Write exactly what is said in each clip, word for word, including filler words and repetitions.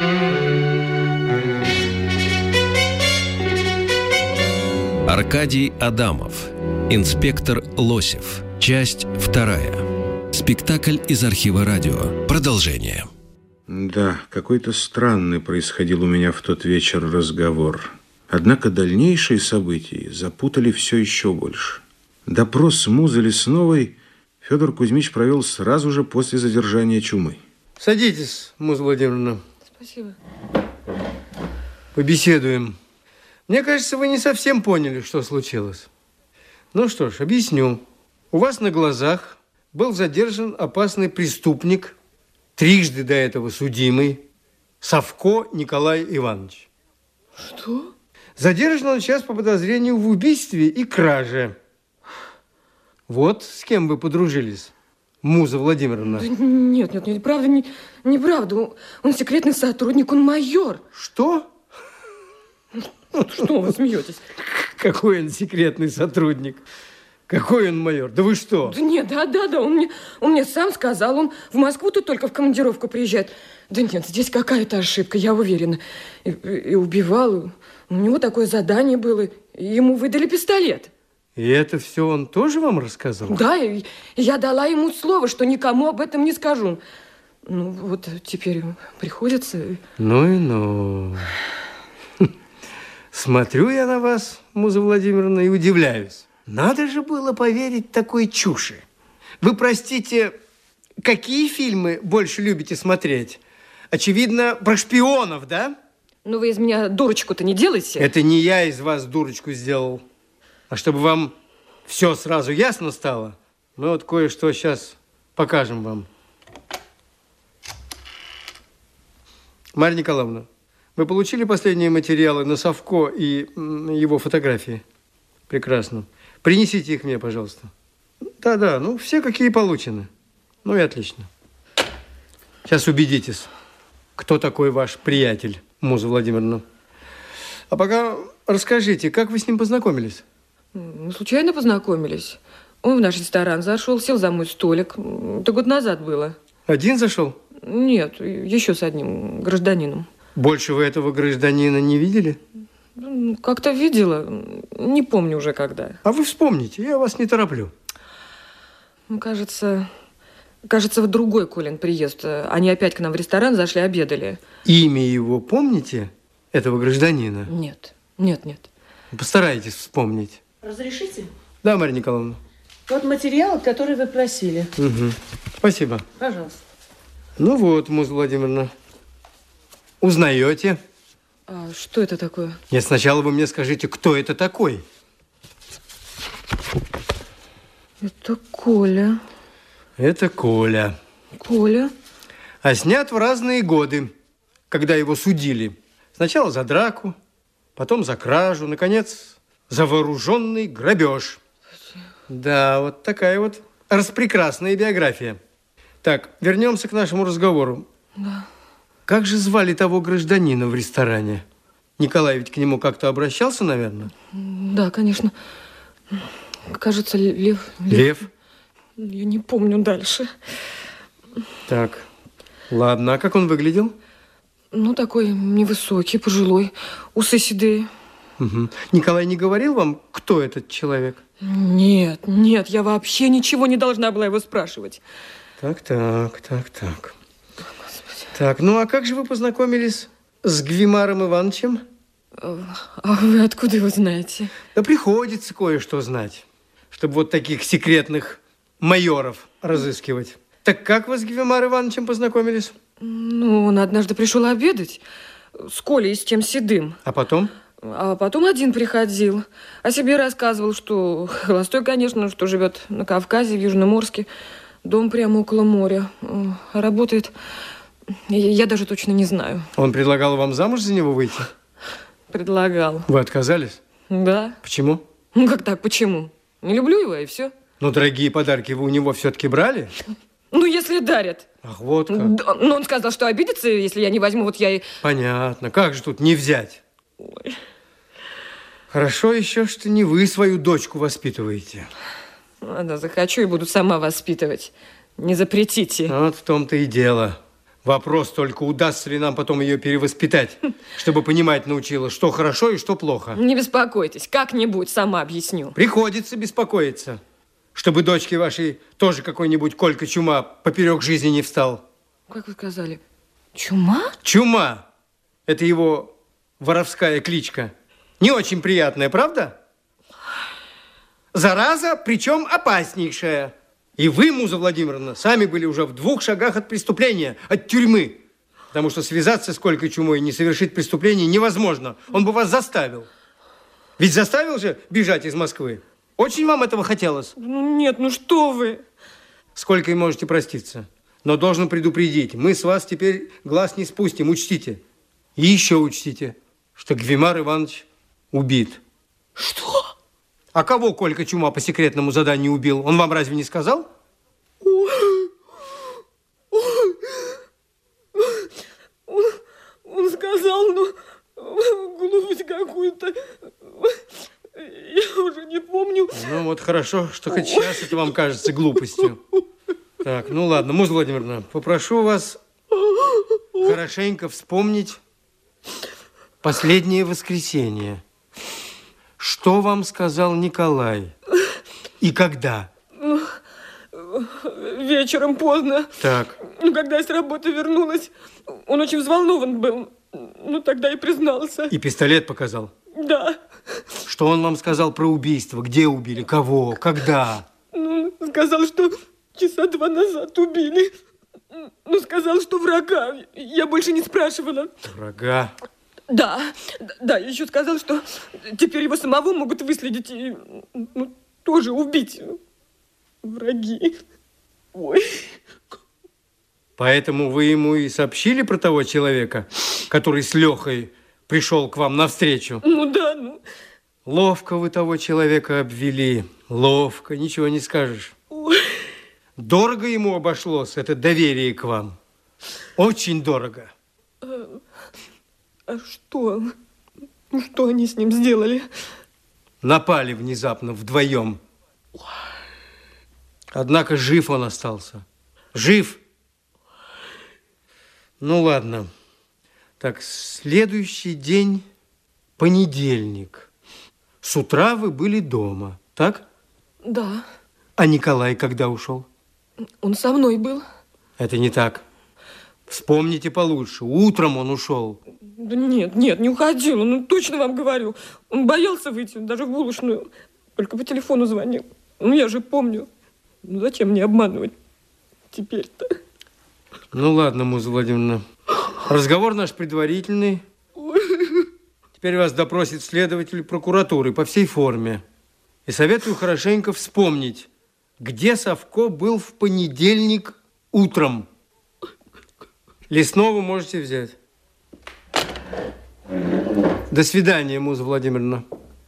Аркадий Адамов. Инспектор Лосев. Часть вторая. Спектакль из архива радио. Продолжение. Да, какой-то странный происходил у меня в тот вечер разговор. Однако дальнейшие события запутали все еще больше. Допрос Музы Лесновой Федор Кузьмич провел сразу же после задержания чумы. Садитесь, Муза Владимировна. Спасибо. Побеседуем. Мне кажется, вы не совсем поняли, что случилось. Ну что ж, объясню. У вас на глазах был задержан опасный преступник, трижды до этого судимый, Савко Николай Иванович. Что? Задержан он сейчас по подозрению в убийстве и краже. Вот с кем вы подружились, Муза Владимировна. Да нет, нет, нет, правда, не, неправда. Он, он секретный сотрудник, он майор. Что? Что вы смеетесь? Какой он секретный сотрудник? Какой он майор? Да вы что? Да нет, да, да, да, он мне, он мне сам сказал, он в Москву-то только в командировку приезжает. Да нет, здесь какая-то ошибка, я уверена. И, и убивал, у него такое задание было, и ему выдали пистолет. И это все он тоже вам рассказал? Да, и, и я дала ему слово, что никому об этом не скажу. Ну, вот теперь приходится... Ну и ну... Смотрю я на вас, Муза Владимировна, и удивляюсь. Надо же было поверить такой чуши. Вы, простите, какие фильмы больше любите смотреть? Очевидно, про шпионов, да? Ну, вы из меня дурочку-то не делайте. Это не я из вас дурочку сделал. А чтобы вам все сразу ясно стало, мы вот кое-что сейчас покажем вам. Марья Николаевна, вы получили последние материалы на Савко и его фотографии? Прекрасно. Принесите их мне, пожалуйста. Да-да, ну, все какие получены. Ну и отлично. Сейчас убедитесь, кто такой ваш приятель, Муза Владимировна. А пока расскажите, как вы с ним познакомились? Мы случайно познакомились. Он в наш ресторан зашел, сел за мой столик. Это год назад было. Один зашел? Нет, еще с одним гражданином. Больше вы этого гражданина не видели? Как-то видела, не помню уже когда. А вы вспомните, я вас не тороплю. Ну, кажется, кажется, в другой Колин приезд. Они опять к нам в ресторан зашли, обедали. Имя его помните, этого гражданина? Нет, нет, нет. Постарайтесь вспомнить. Разрешите? Да, Марья Николаевна. Вот материал, который вы просили. Угу. Спасибо. Пожалуйста. Ну вот, Муза Владимировна, узнаете? А что это такое? Нет, сначала вы мне скажите, кто это такой? Это Коля. Это Коля. Коля? А снят в разные годы, когда его судили. Сначала за драку, потом за кражу, наконец, за вооруженный грабеж. Да, вот такая вот распрекрасная биография. Так, вернемся к нашему разговору. Да. Как же звали того гражданина в ресторане? Николай ведь к нему как-то обращался, наверное? Да, конечно. Кажется, Лев. Лев? Я не помню дальше. Так, ладно. А как он выглядел? Ну, такой невысокий, пожилой, усы седые. Угу. Николай не говорил вам, кто этот человек? Нет, нет, я вообще ничего не должна была его спрашивать. Так, так, так, так. Так, ну а как же вы познакомились с Гвимаром Ивановичем? А вы откуда его знаете? Да приходится кое-что знать, чтобы вот таких секретных майоров разыскивать. Так как вы с Гвимаром Ивановичем познакомились? Ну, он однажды пришел обедать с Колей и с тем седым. А потом? А потом один приходил, о себе рассказывал, что холостой, конечно, что живет на Кавказе, в Южном Орске, дом прямо около моря, работает... Я даже точно не знаю. Он предлагал вам замуж за него выйти? Предлагал. Вы отказались? Да. Почему? Ну, как так, почему? Не люблю его, и все. Но дорогие подарки вы у него все-таки брали? Ну, если дарят. Ах, вот как. Да, но он сказал, что обидится, если я не возьму, вот я и... Понятно. Как же тут не взять? Ой. Хорошо еще, что не вы свою дочку воспитываете. Ладно, захочу и буду сама воспитывать. Не запретите. Вот в том-то и дело. Вопрос только, удастся ли нам потом ее перевоспитать, чтобы понимать научила, что хорошо и что плохо. Не беспокойтесь, как-нибудь сама объясню. Приходится беспокоиться, чтобы дочке вашей тоже какой-нибудь Колька Чума поперек жизни не встал. Как вы сказали, Чума? Чума. Это его воровская кличка. Не очень приятная, правда? Зараза, причем опаснейшая. И вы, Муза Владимировна, сами были уже в двух шагах от преступления, от тюрьмы. Потому что связаться с Колькой Чумой и не совершить преступление невозможно. Он бы вас заставил. Ведь заставил же бежать из Москвы? Очень вам этого хотелось? Ну нет, ну что вы. С Колькой можете проститься. Но должен предупредить, мы с вас теперь глаз не спустим, учтите. И еще учтите, что Гвимар Иванович убит. Что? А кого Колька Чума по секретному заданию убил? Он вам разве не сказал? Ой, ой, он, он сказал, ну, глупость какую-то. Я уже не помню. Ну вот хорошо, что хоть сейчас это вам кажется глупостью. Так, ну ладно, Муза Владимировна, попрошу вас хорошенько вспомнить последнее воскресенье. Что вам сказал Николай? И когда? Вечером поздно. Так. Ну, когда я с работы вернулась, он очень взволнован был. Ну, тогда и признался. И пистолет показал? Да. Что он вам сказал про убийство? Где убили? Кого? Когда? Ну, сказал, что часа два назад убили. Ну, сказал, что врага. Я больше не спрашивала. Врага? Да, да, еще сказал, что теперь его самого могут выследить и, ну, тоже убить. Враги. Ой. Поэтому вы ему и сообщили про того человека, который с Лехой пришел к вам навстречу? Ну да, ну. Ловко вы того человека обвели. Ловко, ничего не скажешь. Ой. Дорого ему обошлось это доверие к вам. Очень дорого. А, а что? Ну, что они с ним сделали? Напали внезапно вдвоем. Однако жив он остался. Жив. Ну, ладно. Так, следующий день понедельник. С утра вы были дома, так? Да. А Николай когда ушел? Он со мной был. Это не так. Вспомните получше. Утром он ушел. Да нет, нет, не уходил. Ну, точно вам говорю. Он боялся выйти даже в булочную. Только по телефону звонил. Ну, я же помню. Ну, зачем мне обманывать теперь-то? Ну, ладно, Муза Владимировна. Разговор наш предварительный. Теперь вас допросит следователь прокуратуры по всей форме. И советую хорошенько вспомнить, где Савко был в понедельник утром. Лесного можете взять. До свидания, Муза Владимировна.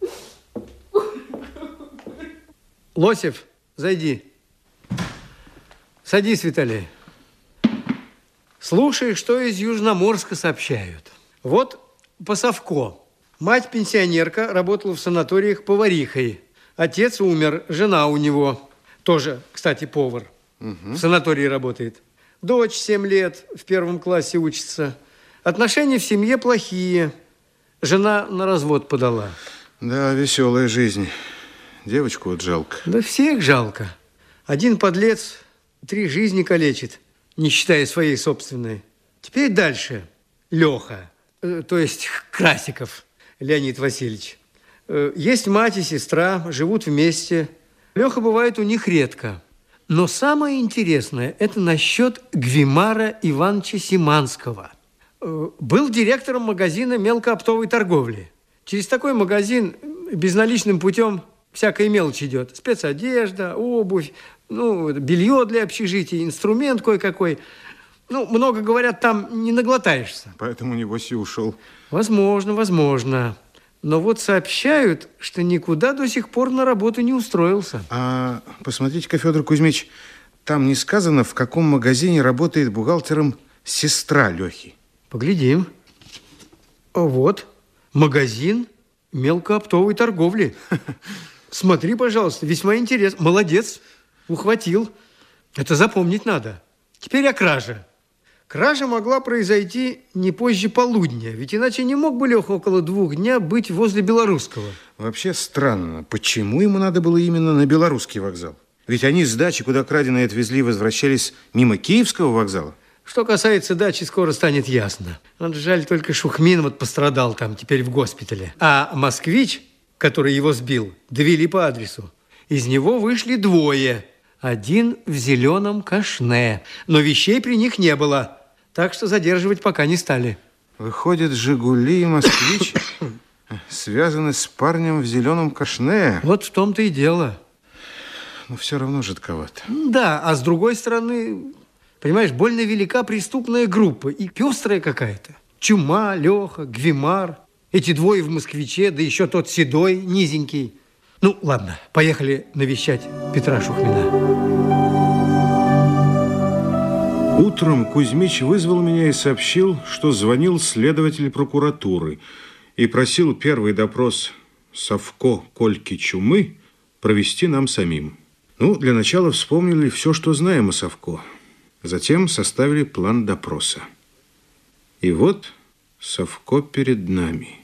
Лосев, зайди. Садись, Виталий. Слушай, что из Южноморска сообщают. Вот по Савко. Мать-пенсионерка работала в санаториях поварихой. Отец умер, жена у него тоже, кстати, повар. Угу. В санатории работает. Дочь семь лет, в первом классе учится. Отношения в семье плохие. Жена на развод подала. Да, веселая жизнь. Девочку вот жалко. Да всех жалко. Один подлец три жизни калечит, не считая своей собственной. Теперь дальше. Леха, э, то есть Красиков Леонид Васильевич. Э, есть мать и сестра, живут вместе. Леха бывает у них редко. Но самое интересное – это насчет Гвимара Ивановича Симанского. Э, был директором магазина мелкооптовой торговли. Через такой магазин безналичным путем всякая мелочь идет. Спецодежда, обувь, ну, белье для общежития, инструмент кое-какой. Ну, много говорят, там не наглотаешься. Поэтому, небось, и ушел. Возможно, возможно. Но вот сообщают, что никуда до сих пор на работу не устроился. А посмотрите-ка, Федор Кузьмич, там не сказано, в каком магазине работает бухгалтером сестра Лехи. Поглядим. Вот, магазин мелкооптовой торговли. Смотри, пожалуйста, весьма интересно. Молодец, ухватил. Это запомнить надо. Теперь о краже. Кража могла произойти не позже полудня, ведь иначе не мог бы Леха около двух дня быть возле Белорусского. Вообще странно, почему ему надо было именно на Белорусский вокзал? Ведь они с дачи, куда краденые отвезли, возвращались мимо Киевского вокзала. Что касается дачи, скоро станет ясно. Вот жаль, только Шухмин вот пострадал там, теперь в госпитале. А москвич, который его сбил, довели по адресу. Из него вышли двое. Один в зеленом кашне, но вещей при них не было. Так что задерживать пока не стали. Выходит, «Жигули» и «Москвич» связаны с парнем в зеленом кашне. Вот в том-то и дело. Но все равно жидковато. Да, а с другой стороны, понимаешь, больно велика преступная группа и пестрая какая-то. Чума, Леха, Гвимар, эти двое в «Москвиче», да еще тот седой, низенький. Ну, ладно, поехали навещать Петра Шухмина. Утром Кузьмич вызвал меня и сообщил, что звонил следователь прокуратуры и просил первый допрос Савко Кольки Чумы провести нам самим. Ну, для начала вспомнили все, что знаем о Савко. Затем составили план допроса. И вот Савко перед нами.